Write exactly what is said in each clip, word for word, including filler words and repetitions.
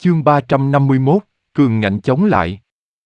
Chương ba trăm năm mươi mốt, Cường ngạnh chống lại.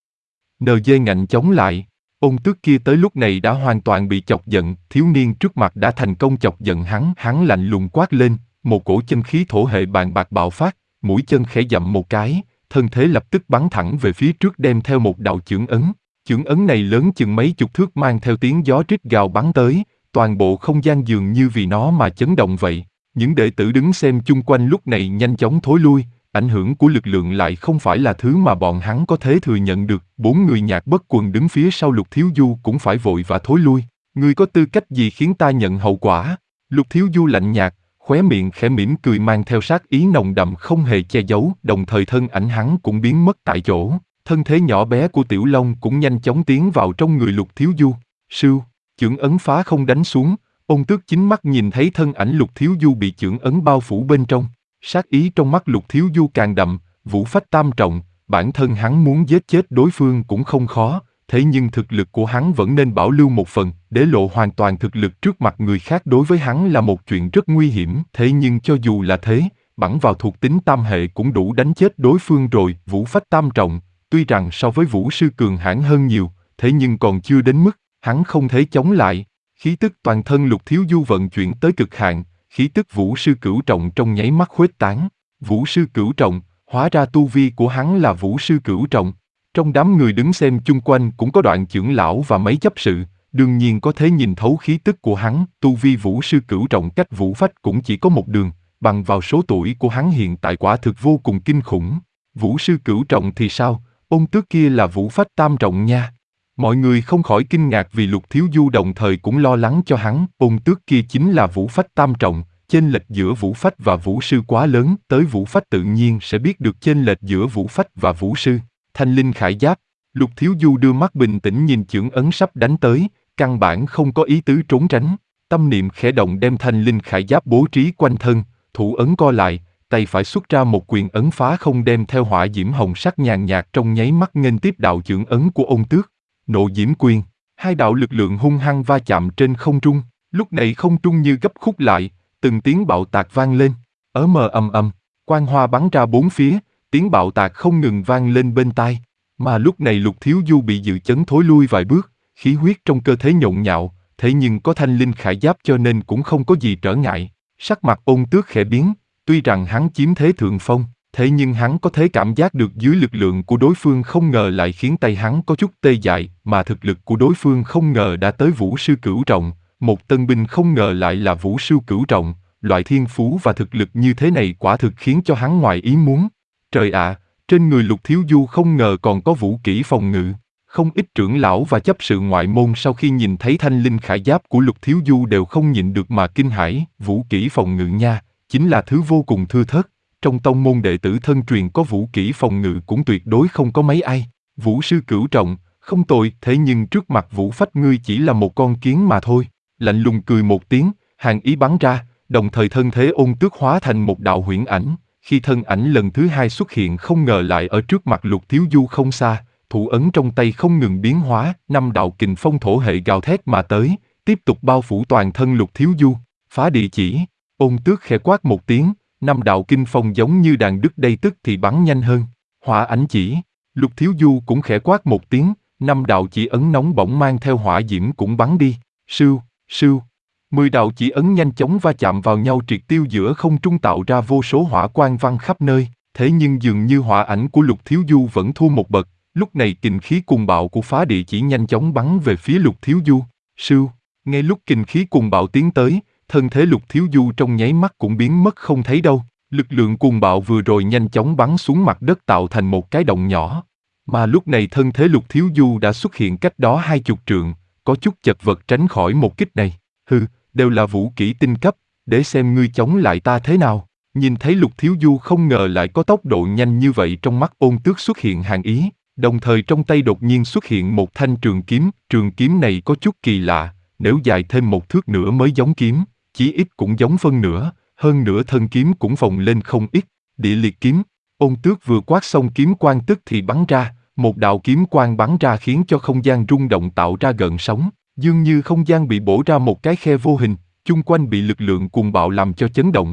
en giê ngạnh chống lại. Ôn Tước kia tới lúc này đã hoàn toàn bị chọc giận, thiếu niên trước mặt đã thành công chọc giận hắn. Hắn lạnh lùng quát lên, một cổ chân khí thổ hệ bàn bạc bạo phát, mũi chân khẽ dậm một cái, thân thế lập tức bắn thẳng về phía trước đem theo một đạo chưởng ấn. Chưởng ấn này lớn chừng mấy chục thước mang theo tiếng gió rít gào bắn tới, toàn bộ không gian dường như vì nó mà chấn động vậy. Những đệ tử đứng xem chung quanh lúc này nhanh chóng thối lui, ảnh hưởng của lực lượng lại không phải là thứ mà bọn hắn có thể thừa nhận được. Bốn người Nhạc Bất Quần đứng phía sau Lục Thiếu Du cũng phải vội và thối lui. Ngươi có tư cách gì khiến ta nhận hậu quả? Lục Thiếu Du lạnh nhạt, khóe miệng khẽ mỉm cười mang theo sát ý nồng đậm không hề che giấu, đồng thời thân ảnh hắn cũng biến mất tại chỗ. Thân thế nhỏ bé của Tiểu Long cũng nhanh chóng tiến vào trong người Lục Thiếu Du. Sưu, chưởng ấn phá không đánh xuống, Ôn Tước chính mắt nhìn thấy thân ảnh Lục Thiếu Du bị chưởng ấn bao phủ bên trong. Sát ý trong mắt Lục Thiếu Du càng đậm, vũ phách tam trọng, bản thân hắn muốn giết chết đối phương cũng không khó, thế nhưng thực lực của hắn vẫn nên bảo lưu một phần, để lộ hoàn toàn thực lực trước mặt người khác đối với hắn là một chuyện rất nguy hiểm. Thế nhưng cho dù là thế, bẵng vào thuộc tính tam hệ cũng đủ đánh chết đối phương rồi. Vũ phách tam trọng, tuy rằng so với vũ sư cường hãn hơn nhiều, thế nhưng còn chưa đến mức hắn không thể chống lại. Khí tức toàn thân Lục Thiếu Du vận chuyển tới cực hạn, khí tức vũ sư cửu trọng trong nháy mắt khuếch tán. Vũ sư cửu trọng, hóa ra tu vi của hắn là vũ sư cửu trọng. Trong đám người đứng xem chung quanh cũng có Đoạn trưởng lão và mấy chấp sự, đương nhiên có thể nhìn thấu khí tức của hắn. Tu vi vũ sư cửu trọng cách vũ phách cũng chỉ có một đường, bằng vào số tuổi của hắn hiện tại quả thực vô cùng kinh khủng. Vũ sư cửu trọng thì sao? Ôn Tước kia là vũ phách tam trọng nha. Mọi người không khỏi kinh ngạc vì Lục Thiếu Du đồng thời cũng lo lắng cho hắn. Ôn Tước kia chính là vũ phách tam trọng, chênh lệch giữa vũ phách và vũ sư quá lớn, tới vũ phách tự nhiên sẽ biết được chênh lệch giữa vũ phách và vũ sư. Thanh linh khải giáp. Lục Thiếu Du đưa mắt bình tĩnh nhìn chưởng ấn sắp đánh tới, căn bản không có ý tứ trốn tránh. Tâm niệm khẽ động đem thanh linh khải giáp bố trí quanh thân, thủ ấn co lại, tay phải xuất ra một quyền ấn phá không đem theo hỏa diễm hồng sắc nhàn nhạt trong nháy mắt nghênh tiếp đạo chưởng ấn của Ôn Tước. Nộ diễm quyền. Hai đạo lực lượng hung hăng va chạm trên không trung, lúc này không trung như gấp khúc lại, từng tiếng bạo tạc vang lên. Ớ mờ ầm ầm, quang hoa bắn ra bốn phía, tiếng bạo tạc không ngừng vang lên bên tai. Mà lúc này Lục Thiếu Du bị dự chấn thối lui vài bước, khí huyết trong cơ thể nhộn nhạo, thế nhưng có thanh linh khải giáp cho nên cũng không có gì trở ngại. Sắc mặt Ôn Tước khẽ biến, tuy rằng hắn chiếm thế thượng phong, thế nhưng hắn có thể cảm giác được dưới lực lượng của đối phương không ngờ lại khiến tay hắn có chút tê dại, mà thực lực của đối phương không ngờ đã tới vũ sư cửu trọng, một tân binh không ngờ lại là vũ sư cửu trọng, loại thiên phú và thực lực như thế này quả thực khiến cho hắn ngoài ý muốn. Trời ạ, trên người Lục Thiếu Du không ngờ còn có vũ kỹ phòng ngự. Không ít trưởng lão và chấp sự ngoại môn sau khi nhìn thấy thanh linh khải giáp của Lục Thiếu Du đều không nhịn được mà kinh hãi. Vũ kỹ phòng ngự nha, chính là thứ vô cùng thưa thớt. Trong tông môn đệ tử thân truyền có vũ kỹ phòng ngự cũng tuyệt đối không có mấy ai. Vũ sư cửu trọng, không tồi, thế nhưng trước mặt vũ phách ngươi chỉ là một con kiến mà thôi. Lạnh lùng cười một tiếng, hàn ý bắn ra, đồng thời thân thế Ôn Tước hóa thành một đạo huyễn ảnh. Khi thân ảnh lần thứ hai xuất hiện không ngờ lại ở trước mặt Lục Thiếu Du không xa, thủ ấn trong tay không ngừng biến hóa, năm đạo kình phong thổ hệ gào thét mà tới, tiếp tục bao phủ toàn thân Lục Thiếu Du. Phá địa chỉ. Ôn Tước khẽ quát một tiếng, năm đạo kinh phong giống như đàn đứt đây tức thì bắn nhanh hơn. Hỏa ảnh chỉ. Lục Thiếu Du cũng khẽ quát một tiếng, năm đạo chỉ ấn nóng bỏng mang theo hỏa diễm cũng bắn đi. Sưu, sưu. Mười đạo chỉ ấn nhanh chóng va chạm vào nhau triệt tiêu giữa không trung tạo ra vô số hỏa quang văng khắp nơi. Thế nhưng dường như hỏa ảnh của Lục Thiếu Du vẫn thua một bậc. Lúc này kình khí cuồng bạo của phá địa chỉ nhanh chóng bắn về phía Lục Thiếu Du. Sưu. Ngay lúc kình khí cuồng bạo tiến tới, thân thế Lục Thiếu Du trong nháy mắt cũng biến mất không thấy đâu. Lực lượng cuồng bạo vừa rồi nhanh chóng bắn xuống mặt đất tạo thành một cái động nhỏ. Mà lúc này thân thế Lục Thiếu Du đã xuất hiện cách đó hai chục trượng, có chút chật vật tránh khỏi một kích này. Hừ, đều là vũ kỹ tinh cấp, để xem ngươi chống lại ta thế nào. Nhìn thấy Lục Thiếu Du không ngờ lại có tốc độ nhanh như vậy, trong mắt Ôn Tước xuất hiện hàn ý, đồng thời trong tay đột nhiên xuất hiện một thanh trường kiếm. Trường kiếm này có chút kỳ lạ, nếu dài thêm một thước nữa mới giống kiếm, chí ít cũng giống phân nửa, hơn nữa thân kiếm cũng phồng lên không ít. Địa liệt kiếm. Ôn Tước vừa quát xong kiếm quang tức thì bắn ra, một đạo kiếm quang bắn ra khiến cho không gian rung động tạo ra gợn sóng, dường như không gian bị bổ ra một cái khe vô hình, chung quanh bị lực lượng cuồng bạo làm cho chấn động.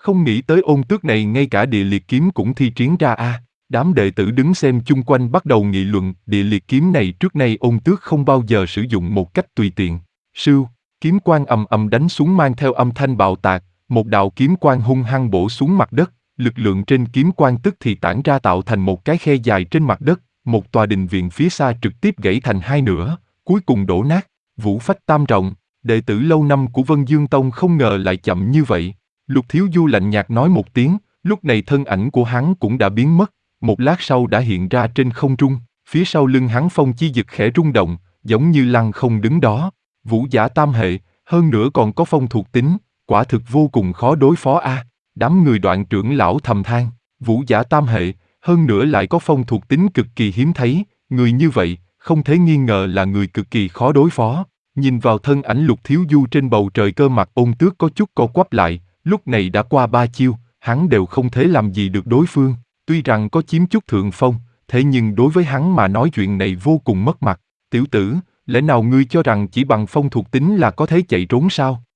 Không nghĩ tới Ôn Tước này ngay cả địa liệt kiếm cũng thi triển ra a. Đám đệ tử đứng xem chung quanh bắt đầu nghị luận, địa liệt kiếm này trước nay Ôn Tước không bao giờ sử dụng một cách tùy tiện. Sưu, kiếm quang ầm ầm đánh xuống mang theo âm thanh bạo tạc, một đạo kiếm quang hung hăng bổ xuống mặt đất, lực lượng trên kiếm quang tức thì tản ra tạo thành một cái khe dài trên mặt đất, một tòa đình viện phía xa trực tiếp gãy thành hai nửa, cuối cùng đổ nát. Vũ phách tam trọng, đệ tử lâu năm của Vân Dương Tông không ngờ lại chậm như vậy. Lục Thiếu Du lạnh nhạt nói một tiếng, lúc này thân ảnh của hắn cũng đã biến mất, một lát sau đã hiện ra trên không trung, phía sau lưng hắn phong chi dực khẽ rung động, giống như lăng không đứng đó. Vũ giả tam hệ, hơn nữa còn có phong thuộc tính, quả thực vô cùng khó đối phó a. Đám người Đoạn trưởng lão thầm than, vũ giả tam hệ, hơn nữa lại có phong thuộc tính cực kỳ hiếm thấy, người như vậy, không thể nghi ngờ là người cực kỳ khó đối phó. Nhìn vào thân ảnh Lục Thiếu Du trên bầu trời, cơ mặt Ôn Tước có chút co quắp lại, lúc này đã qua ba chiêu, hắn đều không thể làm gì được đối phương. Tuy rằng có chiếm chút thượng phong, thế nhưng đối với hắn mà nói chuyện này vô cùng mất mặt. Tiểu tử, lẽ nào ngươi cho rằng chỉ bằng phong thuộc tính là có thể chạy trốn sao?